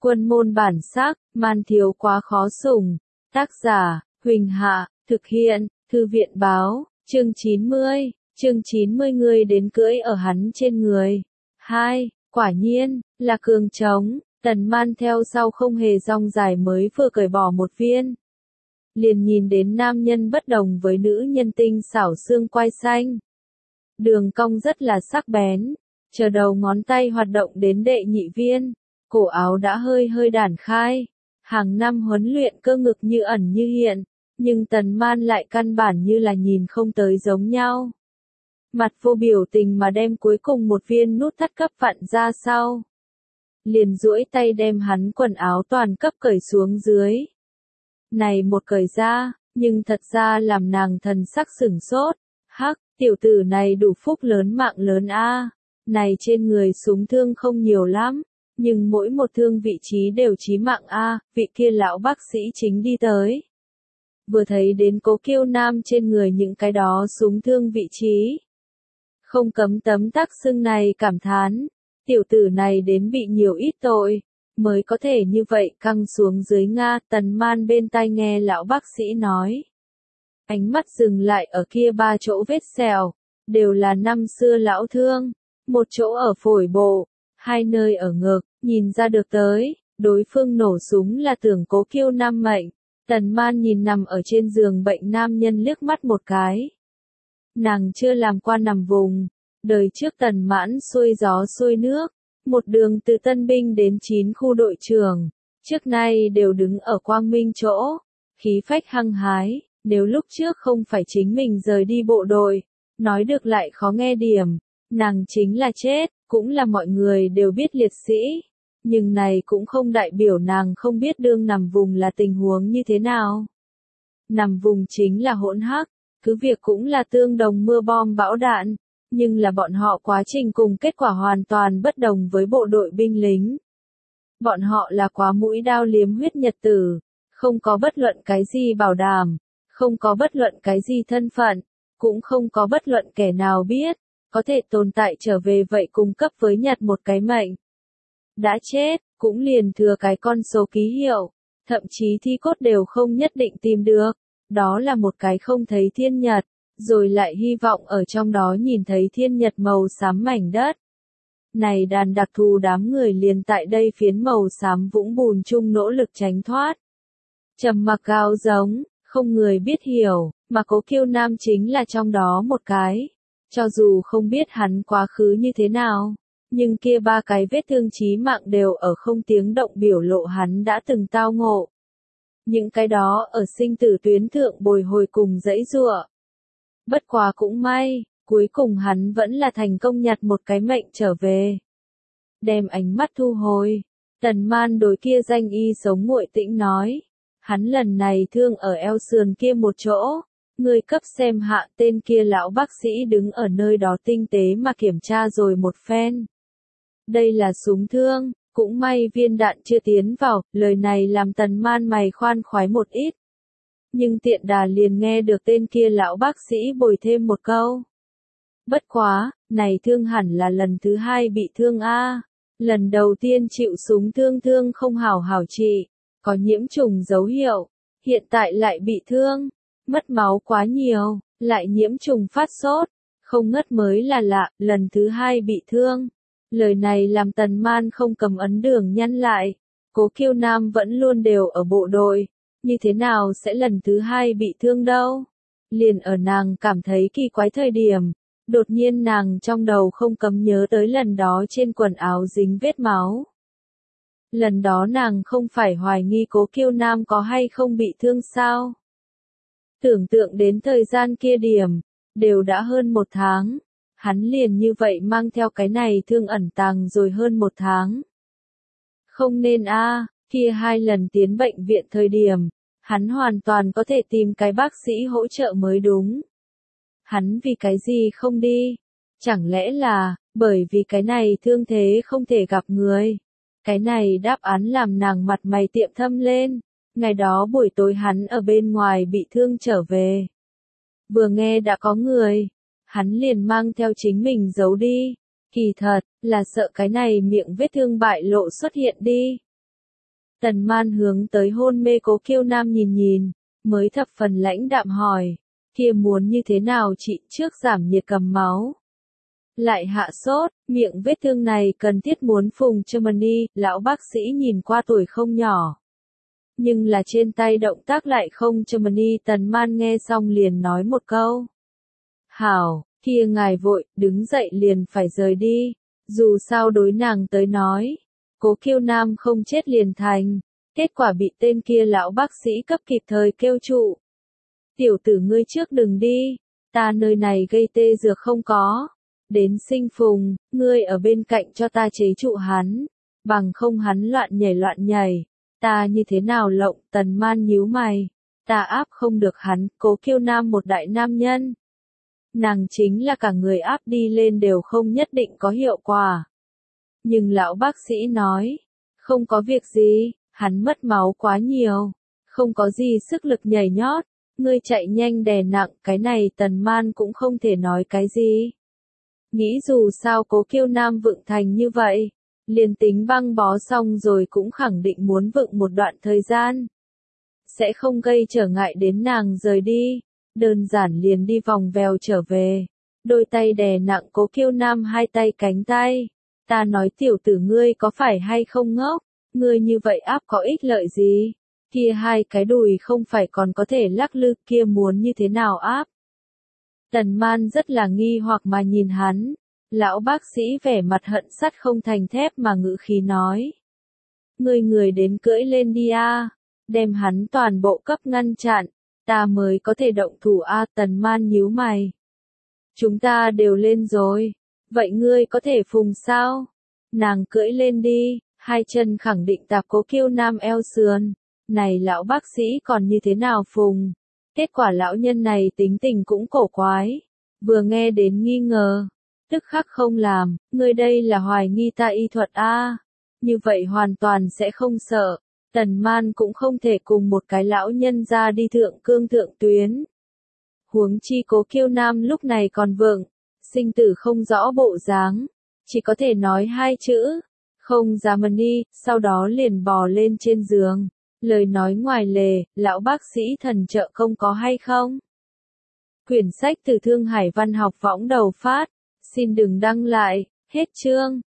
Quân môn bản sắc, man thiếu quá khó sủng. Tác giả, Huỳnh Hạ, thực hiện, Thư viện báo, chương 90 người đến cưỡi ở hắn trên người. 2. Quả nhiên, là cường trống, Tần Man theo sau không hề rong dài mới vừa cởi bỏ một viên. Liền nhìn đến nam nhân bất đồng với nữ nhân tinh xảo xương quai xanh. Đường cong rất là sắc bén, chờ đầu ngón tay hoạt động đến đệ nhị viên, cổ áo đã hơi hơi đản khai. Hàng năm huấn luyện cơ ngực như ẩn như hiện, nhưng Tần Man lại căn bản như là nhìn không tới giống nhau. Mặt vô biểu tình mà đem cuối cùng một viên nút thắt cấp vặn ra sau. Liền duỗi tay đem hắn quần áo toàn cấp cởi xuống dưới. Này một cởi ra, nhưng thật ra làm nàng thần sắc sửng sốt. Hắc, tiểu tử này đủ phúc lớn mạng lớn a. Này trên người súng thương không nhiều lắm, nhưng mỗi một thương vị trí đều chí mạng a. Vị kia lão bác sĩ chính đi tới. Vừa thấy đến Cố Kiêu Nam trên người những cái đó súng thương vị trí, không cấm tấm tắc xưng này cảm thán, tiểu tử này đến bị nhiều ít tội, mới có thể như vậy căng xuống dưới Nga. Tần Man bên tai nghe lão bác sĩ nói. Ánh mắt dừng lại ở kia 3 chỗ vết sẹo, đều là năm xưa lão thương, một chỗ ở phổi bộ, 2 nơi ở ngực, nhìn ra được tới, đối phương nổ súng là tưởng Cố Kiêu Nam mệnh. Tần Man nhìn nằm ở trên giường bệnh nam nhân liếc mắt một cái. Nàng chưa làm qua nằm vùng, đời trước Tần Mãn xuôi gió xuôi nước, một đường từ tân binh đến 9 khu đội trưởng, trước nay đều đứng ở quang minh chỗ, khí phách hăng hái, nếu lúc trước không phải chính mình rời đi bộ đội, nói được lại khó nghe điểm, nàng chính là chết, cũng là mọi người đều biết liệt sĩ, nhưng này cũng không đại biểu nàng không biết đương nằm vùng là tình huống như thế nào. Nằm vùng chính là hỗn hắc, cứ việc cũng là tương đồng mưa bom bão đạn, nhưng là bọn họ quá trình cùng kết quả hoàn toàn bất đồng với bộ đội binh lính. Bọn họ là quá mũi đao liếm huyết nhật tử, không có bất luận cái gì bảo đảm, không có bất luận cái gì thân phận, cũng không có bất luận kẻ nào biết, có thể tồn tại trở về vậy cung cấp với Nhật một cái mệnh. Đã chết, cũng liền thừa cái con số ký hiệu, thậm chí thi cốt đều không nhất định tìm được, đó là một cái không thấy thiên nhật, rồi lại hy vọng ở trong đó nhìn thấy thiên nhật màu xám mảnh đất. Này đàn đặc thù đám người liền tại đây phiến màu xám vũng bùn chung nỗ lực tránh thoát. Trầm mặc gào giống, không người biết hiểu, mà Cố Kiêu Nam chính là trong đó một cái. Cho dù không biết hắn quá khứ như thế nào, nhưng kia 3 cái vết thương chí mạng đều ở không tiếng động biểu lộ hắn đã từng tao ngộ. Những cái đó ở sinh tử tuyến thượng bồi hồi cùng dãy giụa. Bất quá cũng may, cuối cùng hắn vẫn là thành công nhặt một cái mệnh trở về. Đem ánh mắt thu hồi, Tần Man đối kia danh y sống nguội tĩnh nói. Hắn lần này thương ở eo sườn kia một chỗ, người cấp xem hạ. Tên kia lão bác sĩ đứng ở nơi đó tinh tế mà kiểm tra rồi một phen. Đây là súng thương, cũng may viên đạn chưa tiến vào, lời này làm Tần Man mày khoan khoái một ít. Nhưng tiện đà liền nghe được tên kia lão bác sĩ bồi thêm một câu. Bất quá, này thương hẳn là lần thứ 2 bị thương a. Lần đầu tiên chịu súng thương không hảo hảo trị, có nhiễm trùng dấu hiệu, hiện tại lại bị thương, mất máu quá nhiều, lại nhiễm trùng phát sốt, không ngất mới là lạ, lần thứ 2 bị thương. Lời này làm Tần Man không cầm ấn đường nhăn lại, Cố Kiêu Nam vẫn luôn đều ở bộ đội, như thế nào sẽ lần thứ 2 bị thương đâu? Liền ở nàng cảm thấy kỳ quái thời điểm, đột nhiên nàng trong đầu không cấm nhớ tới lần đó trên quần áo dính vết máu. Lần đó nàng không phải hoài nghi Cố Kiêu Nam có hay không bị thương sao? Tưởng tượng đến thời gian kia điểm, đều đã hơn 1 tháng. Hắn liền như vậy mang theo cái này thương ẩn tàng rồi hơn 1 tháng. Không nên a, kia 2 lần tiến bệnh viện thời điểm, hắn hoàn toàn có thể tìm cái bác sĩ hỗ trợ mới đúng. Hắn vì cái gì không đi? Chẳng lẽ là, bởi vì cái này thương thế không thể gặp người? Cái này đáp án làm nàng mặt mày tiệm thâm lên. Ngày đó buổi tối hắn ở bên ngoài bị thương trở về. Vừa nghe đã có người, hắn liền mang theo chính mình giấu đi. Kỳ thật, là sợ cái này miệng vết thương bại lộ xuất hiện đi. Tần Man hướng tới hôn mê Cố Kiêu Nam nhìn nhìn, mới thập phần lãnh đạm hỏi, kia muốn như thế nào chị, trước giảm nhiệt cầm máu, lại hạ sốt, miệng vết thương này cần thiết muốn phùng Germany, lão bác sĩ nhìn qua tuổi không nhỏ. Nhưng là trên tay động tác lại không Germany. Tần Man nghe xong liền nói một câu. Hảo, kia ngài vội, đứng dậy liền phải rời đi. Dù sao đối nàng tới nói, Cố Kiêu Nam không chết liền thành. Kết quả bị tên kia lão bác sĩ cấp kịp thời kêu trụ. Tiểu tử ngươi trước đừng đi, ta nơi này gây tê dược không có. Đến sinh phùng, ngươi ở bên cạnh cho ta chế trụ hắn, bằng không hắn loạn nhảy, ta như thế nào lộng. Tần Man nhíu mày, ta áp không được hắn. Cố Kiêu Nam một đại nam nhân, nàng chính là cả người áp đi lên đều không nhất định có hiệu quả. Nhưng lão bác sĩ nói, không có việc gì, hắn mất máu quá nhiều, không có gì sức lực nhảy nhót, ngươi chạy nhanh đè nặng. Cái này Tần Man cũng không thể nói cái gì. Nghĩ dù sao Cố Kiêu Nam vượng thành như vậy, liền tính băng bó xong rồi cũng khẳng định muốn vượng một đoạn thời gian. Sẽ không gây trở ngại đến nàng rời đi, đơn giản liền đi vòng vèo trở về. Đôi tay đè nặng Cố Kiêu Nam hai tay cánh tay. Ta nói tiểu tử ngươi có phải hay không ngốc, ngươi như vậy áp có ích lợi gì, kia hai cái đùi không phải còn có thể lắc lư, kia muốn như thế nào áp. Tần Man rất là nghi hoặc mà nhìn hắn, lão bác sĩ vẻ mặt hận sắt không thành thép mà ngữ khí nói. Người đến cưỡi lên đi a, đem hắn toàn bộ cấp ngăn chặn, ta mới có thể động thủ a. Tần Man nhíu mày. Chúng ta đều lên rồi, vậy ngươi có thể phùng sao? Nàng cưỡi lên đi, hai chân khẳng định tạp Cố Kiêu Nam eo sườn, này lão bác sĩ còn như thế nào phùng? Kết quả lão nhân này tính tình cũng cổ quái, vừa nghe đến nghi ngờ, tức khắc không làm. Ngươi đây là hoài nghi ta y thuật a? Như vậy hoàn toàn sẽ không sợ. Tần Man cũng không thể cùng một cái lão nhân ra đi thượng cương thượng tuyến. Huống chi Cố Kiêu Nam lúc này còn vượng, sinh tử không rõ bộ dáng, chỉ có thể nói hai chữ, không dám đi, sau đó liền bò lên trên giường. Lời nói ngoài lề, lão bác sĩ thần trợ công có hay không? Quyển sách từ Thương Hải Văn học võng đầu phát, xin đừng đăng lại, hết chương.